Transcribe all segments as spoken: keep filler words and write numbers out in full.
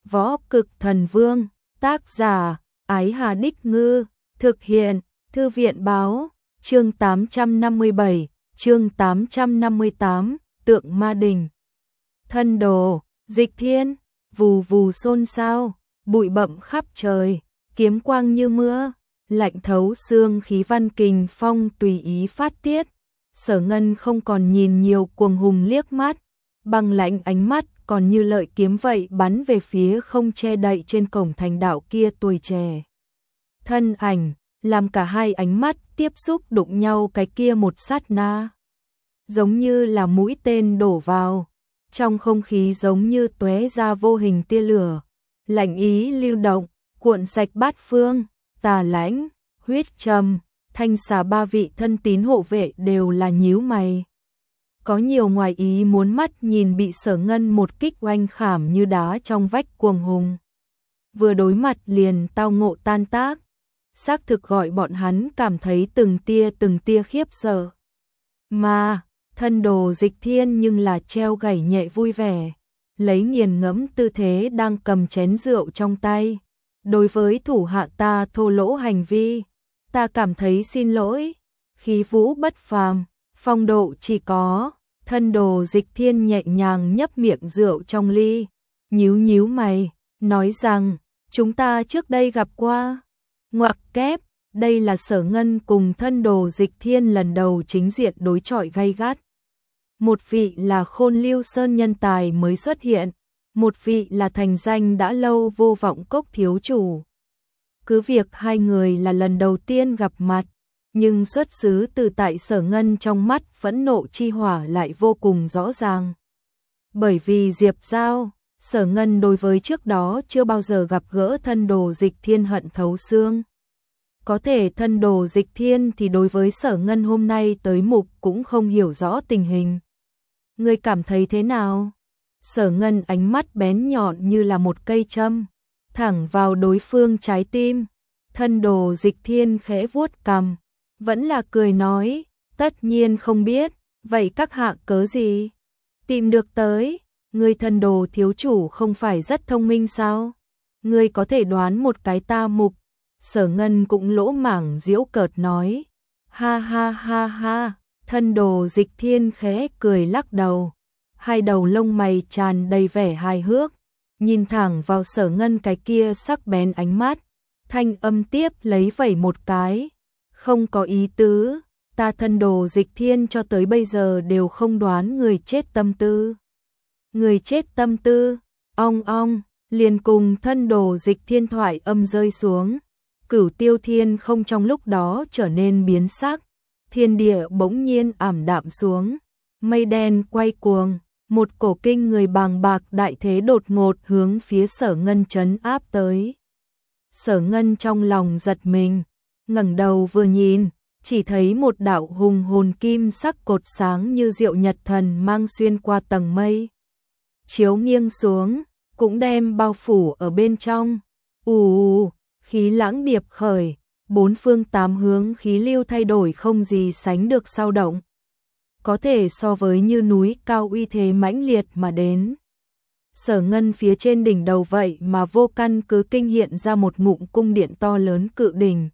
Võ Cực Thần Vương, tác giả, Ái Hà Đích Ngư, thực hiện, Thư viện Báo, chương tám trăm năm mươi bảy, chương tám trăm năm mươi tám, Tượng Ma Đình. Thân đồ, Dịch Thiên, vù vù xôn xao, bụi bặm khắp trời, kiếm quang như mưa, lạnh thấu xương khí văn kình phong tùy ý phát tiết. Sở Ngân không còn nhìn nhiều cuồng hùng liếc mắt, băng lãnh ánh mắt còn như lợi kiếm vậy bắn về phía không che đậy trên cổng thành đạo kia tuổi trẻ. Thân ảnh, làm cả hai ánh mắt tiếp xúc đụng nhau cái kia một sát na. Giống như là mũi tên đổ vào, trong không khí giống như tóe ra vô hình tia lửa, lạnh ý lưu động, cuộn sạch bát phương, Tà Lãnh, Huyết Trầm, Thanh Xà ba vị thân tín hộ vệ đều là nhíu mày. Có nhiều ngoài ý muốn mắt nhìn bị Sở Ngân một kích oanh khảm như đá trong vách cuồng hùng. Vừa đối mặt liền tao ngộ tan tác, xác thực gọi bọn hắn cảm thấy từng tia từng tia khiếp sợ. Mà, thân đồ Dịch Thiên nhưng là treo gảy nhẹ vui vẻ, lấy nghiền ngẫm tư thế đang cầm chén rượu trong tay. Đối với thủ hạ ta thô lỗ hành vi, ta cảm thấy xin lỗi, khí vũ bất phàm, phong độ chỉ có. Thân đồ Dịch Thiên nhẹ nhàng nhấp miệng rượu trong ly, nhíu nhíu mày, nói rằng, chúng ta trước đây gặp qua. Ngoặc kép, đây là Sở Ngân cùng thân đồ Dịch Thiên lần đầu chính diện đối chọi gay gắt. Một vị là Khôn Lưu Sơn nhân tài mới xuất hiện, một vị là thành danh đã lâu Vô Vọng Cốc thiếu chủ. Cứ việc hai người là lần đầu tiên gặp mặt, nhưng xuất xứ từ tại Sở Ngân trong mắt phẫn nộ chi hỏa lại vô cùng rõ ràng. Bởi vì Diệp Giao, Sở Ngân đối với trước đó chưa bao giờ gặp gỡ thân đồ Dịch Thiên hận thấu xương. Có thể thân đồ Dịch Thiên thì đối với Sở Ngân hôm nay tới mục cũng không hiểu rõ tình hình. Ngươi cảm thấy thế nào? Sở Ngân ánh mắt bén nhọn như là một cây châm, thẳng vào đối phương trái tim. Thân đồ Dịch Thiên khẽ vuốt cằm, vẫn là cười nói, tất nhiên không biết, vậy các hạ cớ gì? Tìm được tới, ngươi thân đồ thiếu chủ không phải rất thông minh sao? Ngươi có thể đoán một cái ta mục. Sở Ngân cũng lỗ mảng giễu cợt nói, ha ha ha ha, thân đồ Dịch Thiên khẽ cười lắc đầu, hai đầu lông mày tràn đầy vẻ hài hước, nhìn thẳng vào Sở Ngân cái kia sắc bén ánh mắt, thanh âm tiếp lấy vẩy một cái. Không có ý tứ, ta thân đồ Dịch Thiên cho tới bây giờ đều không đoán người chết tâm tư. Người chết tâm tư, ong ong, liền cùng thân đồ Dịch Thiên thoại âm rơi xuống. Cửu Tiêu Thiên không trong lúc đó trở nên biến sắc, thiên địa bỗng nhiên ảm đạm xuống, mây đen quay cuồng, một cổ kinh người bàng bạc đại thế đột ngột hướng phía Sở Ngân trấn áp tới. Sở Ngân trong lòng giật mình, ngẩng đầu vừa nhìn, chỉ thấy một đạo hùng hồn kim sắc cột sáng như diệu nhật thần mang xuyên qua tầng mây, chiếu nghiêng xuống, cũng đem bao phủ ở bên trong. Ù, khí lãng điệp khởi, bốn phương tám hướng khí lưu thay đổi không gì sánh được sao động. Có thể so với như núi cao uy thế mãnh liệt mà đến. Sở Ngân phía trên đỉnh đầu vậy mà vô căn cứ kinh hiện ra một ngụm cung điện to lớn cự đỉnh.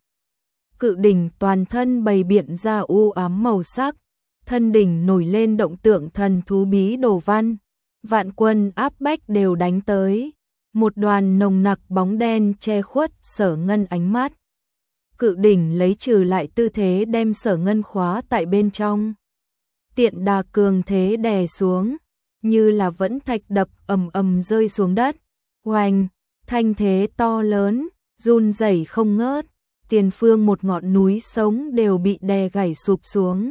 Cự đỉnh toàn thân bày biện ra u ám màu sắc, thân đỉnh nổi lên động tượng thần thú bí đồ văn, vạn quân áp bách đều đánh tới, một đoàn nồng nặc bóng đen che khuất Sở Ngân ánh mắt. Cự đỉnh lấy trừ lại tư thế đem Sở Ngân khóa tại bên trong. Tiện đà cường thế đè xuống, như là vẫn thạch đập ầm ầm rơi xuống đất. Oanh, thanh thế to lớn, run rẩy không ngớt. Tiền phương một ngọn núi sống đều bị đè gãy sụp xuống.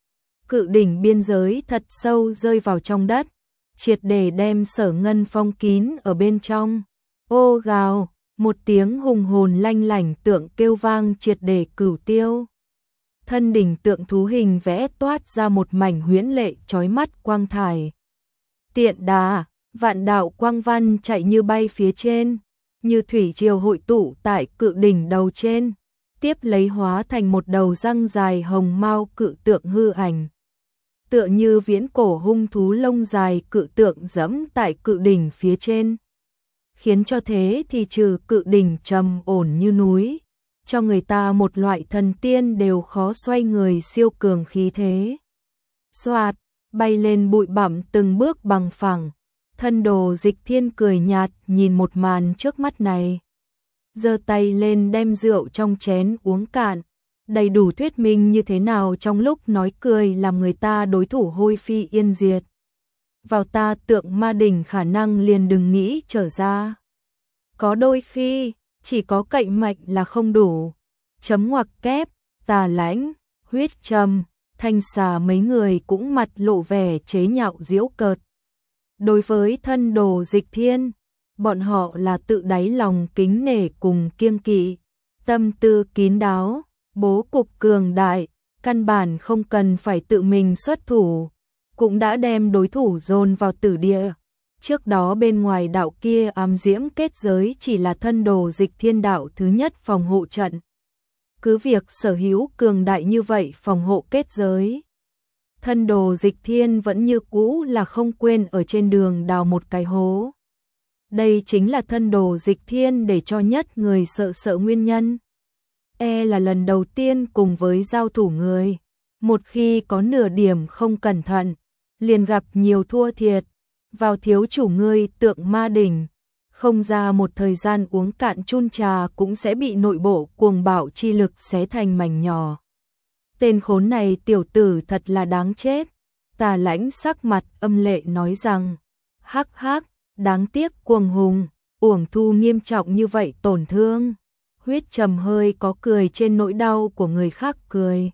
Cự đỉnh biên giới thật sâu rơi vào trong đất, triệt để đem Sở Ngân phong kín ở bên trong. Ô gào, một tiếng hùng hồn lanh lảnh tượng kêu vang triệt để cửu tiêu. Thân đỉnh tượng thú hình vẽ toát ra một mảnh huyễn lệ chói mắt quang thải. Tiện đà, vạn đạo quang văn chạy như bay phía trên, như thủy triều hội tụ tại cự đỉnh đầu trên. Tiếp lấy hóa thành một đầu răng dài hồng mao cự tượng hư ảnh. Tựa như viễn cổ hung thú lông dài cự tượng dẫm tại cự đỉnh phía trên. khiến cho thế thì trừ cự đỉnh trầm ổn như núi, cho người ta một loại thần tiên đều khó xoay người siêu cường khí thế. Xoạt, bay lên bụi bặm từng bước bằng phẳng, thân Đồ Dịch Thiên cười nhạt nhìn một màn trước mắt này. Giơ tay lên đem rượu trong chén uống cạn, đầy đủ thuyết minh như thế nào trong lúc nói cười làm người ta đối thủ hôi phi yên diệt. Vào ta tượng ma đỉnh khả năng liền đừng nghĩ trở ra. Có đôi khi, chỉ có cậy mạnh là không đủ. Chấm ngoặc kép, Tà Lãnh, Huyết Trầm, Thanh Xà mấy người cũng mặt lộ vẻ chế nhạo giễu cợt. Đối với thân Đồ Dịch Thiên, bọn họ là tự đáy lòng kính nể cùng kiêng kỵ, tâm tư kín đáo, bố cục cường đại, căn bản không cần phải tự mình xuất thủ, cũng đã đem đối thủ dồn vào tử địa. Trước đó bên ngoài đạo kia ám diễm kết giới chỉ là thân Đồ Dịch Thiên đạo thứ nhất phòng hộ trận. Cứ việc sở hữu cường đại như vậy phòng hộ kết giới, thân Đồ Dịch Thiên vẫn như cũ là không quên ở trên đường đào một cái hố. Đây chính là thân Đồ Dịch Thiên để cho nhất người sợ sợ nguyên nhân. E là lần đầu tiên cùng với giao thủ người, một khi có nửa điểm không cẩn thận, liền gặp nhiều thua thiệt. Vào thiếu chủ ngươi tượng ma đỉnh, không ra một thời gian uống cạn chun trà cũng sẽ bị nội bộ cuồng bạo chi lực xé thành mảnh nhỏ. Tên khốn này tiểu tử thật là đáng chết. Tà Lãnh sắc mặt âm lệ nói rằng, hắc hắc, đáng tiếc cuồng hùng, uổng thu nghiêm trọng như vậy tổn thương. Huyết Trầm hơi có cười trên nỗi đau của người khác cười.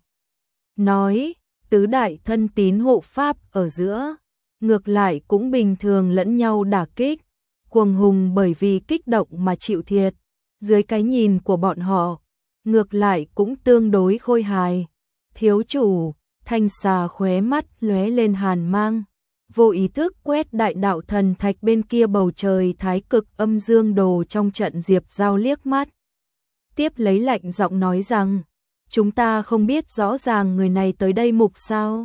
Nói, tứ đại thân tín hộ pháp ở giữa, ngược lại cũng bình thường lẫn nhau đả kích. Cuồng hùng bởi vì kích động mà chịu thiệt, dưới cái nhìn của bọn họ, ngược lại cũng tương đối khôi hài. Thiếu chủ, Thanh Xà khóe mắt lóe lên hàn mang, vô ý thức quét đại đạo thần thạch bên kia bầu trời thái cực âm dương đồ trong trận Diệp Giao liếc mắt. Tiếp lấy lạnh giọng nói rằng, chúng ta không biết rõ ràng người này tới đây mục sao?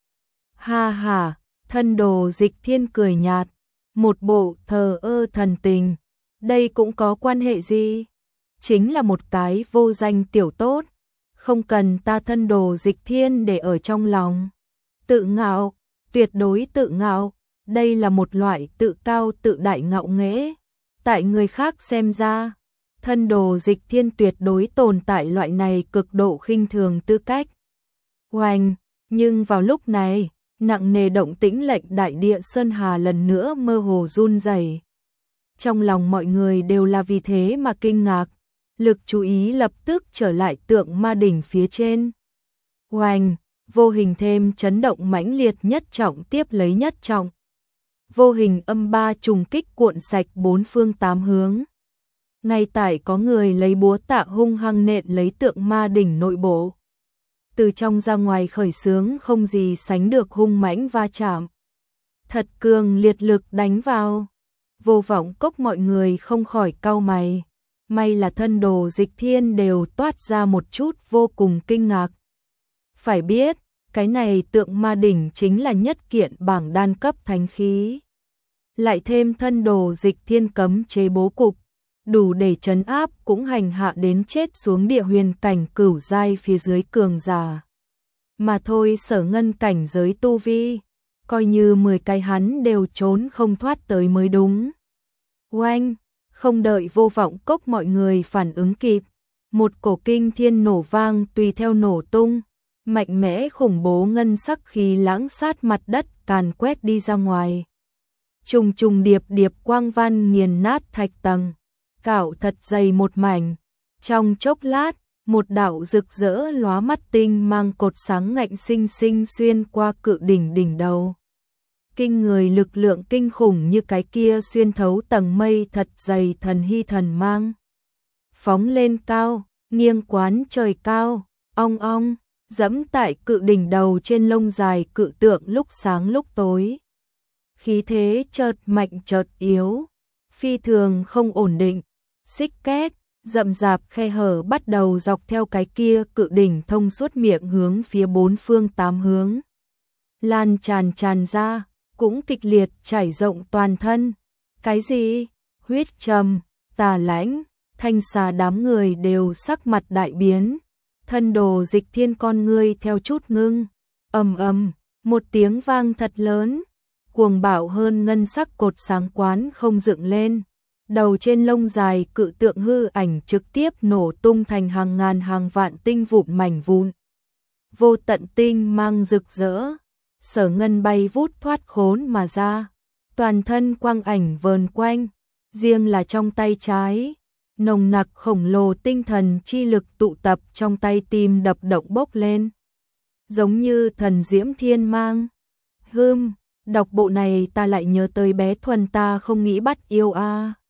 Ha ha, thân Đồ Dịch Thiên cười nhạt, một bộ thờ ơ thần tình, đây cũng có quan hệ gì? Chính là một cái vô danh tiểu tốt, không cần ta thân Đồ Dịch Thiên để ở trong lòng. Tự ngạo, tuyệt đối tự ngạo, đây là một loại tự cao tự đại ngạo nghễ. Tại người khác xem ra, thân Đồ Dịch Thiên tuyệt đối tồn tại loại này cực độ khinh thường tư cách. Oanh, nhưng vào lúc này, nặng nề động tĩnh lệnh đại địa Sơn Hà lần nữa mơ hồ run rẩy. Trong lòng mọi người đều là vì thế mà kinh ngạc, lực chú ý lập tức trở lại tượng ma đỉnh phía trên. Oanh, vô hình thêm chấn động mãnh liệt nhất trọng tiếp lấy nhất trọng. Vô hình âm ba trùng kích cuộn sạch bốn phương tám hướng. Ngay tại có người lấy búa tạ hung hăng nện lấy tượng ma đỉnh nội bộ. Từ trong ra ngoài khởi xướng không gì sánh được hung mãnh va chạm. Thật cường liệt lực đánh vào. Vô Vọng Cốc mọi người không khỏi cau mày. May là thân Đồ Dịch Thiên đều toát ra một chút vô cùng kinh ngạc. Phải biết, cái này tượng ma đỉnh chính là nhất kiện bảng đan cấp thánh khí. Lại thêm thân Đồ Dịch Thiên cấm chế bố cục, đủ để trấn áp cũng hành hạ đến chết xuống địa huyền cảnh cửu giai phía dưới cường giả. Mà thôi Sở Ngân cảnh giới tu vi, coi như mười cái hắn đều trốn không thoát tới mới đúng. Oanh, không đợi Vô Vọng Cốc mọi người phản ứng kịp, một cổ kinh thiên nổ vang tùy theo nổ tung, mạnh mẽ khủng bố ngân sắc khí lãng sát mặt đất càn quét đi ra ngoài. Trùng trùng điệp điệp quang văn nghiền nát thạch tầng, cạo thật dày một mảnh. Trong chốc lát, một đạo rực rỡ lóa mắt tinh mang cột sáng ngạnh sinh sinh xuyên qua cự đỉnh đỉnh đầu. Kinh người lực lượng kinh khủng như cái kia xuyên thấu tầng mây thật dày thần hy thần mang. Phóng lên cao, nghiêng quán trời cao, ong ong, dẫm tại cự đỉnh đầu trên lông dài cự tượng lúc sáng lúc tối. Khí thế chợt mạnh chợt yếu, phi thường không ổn định, xích két, rậm rạp khe hở bắt đầu dọc theo cái kia cự đỉnh thông suốt miệng hướng phía bốn phương tám hướng. Lan tràn tràn ra, cũng kịch liệt trải rộng toàn thân. Cái gì? Huyết Trầm, Tà Lãnh, Thanh Xà đám người đều sắc mặt đại biến. Thân đồ Dịch Thiên con ngươi theo chút ngưng. Ầm ầm, một tiếng vang thật lớn, cuồng bạo hơn ngân sắc cột sáng quán không dựng lên. Đầu trên lông dài cự tượng hư ảnh trực tiếp nổ tung thành hàng ngàn hàng vạn tinh vụn mảnh vụn. Vô tận tinh mang rực rỡ, Sở Ngân bay vút thoát khốn mà ra, toàn thân quang ảnh vờn quanh, riêng là trong tay trái, nồng nặc khổng lồ tinh thần chi lực tụ tập trong tay tim đập động bốc lên, giống như thần diễm thiên mang. Hừm, đọc bộ này ta lại nhớ tới bé Thuần ta không nghĩ bắt yêu a. À.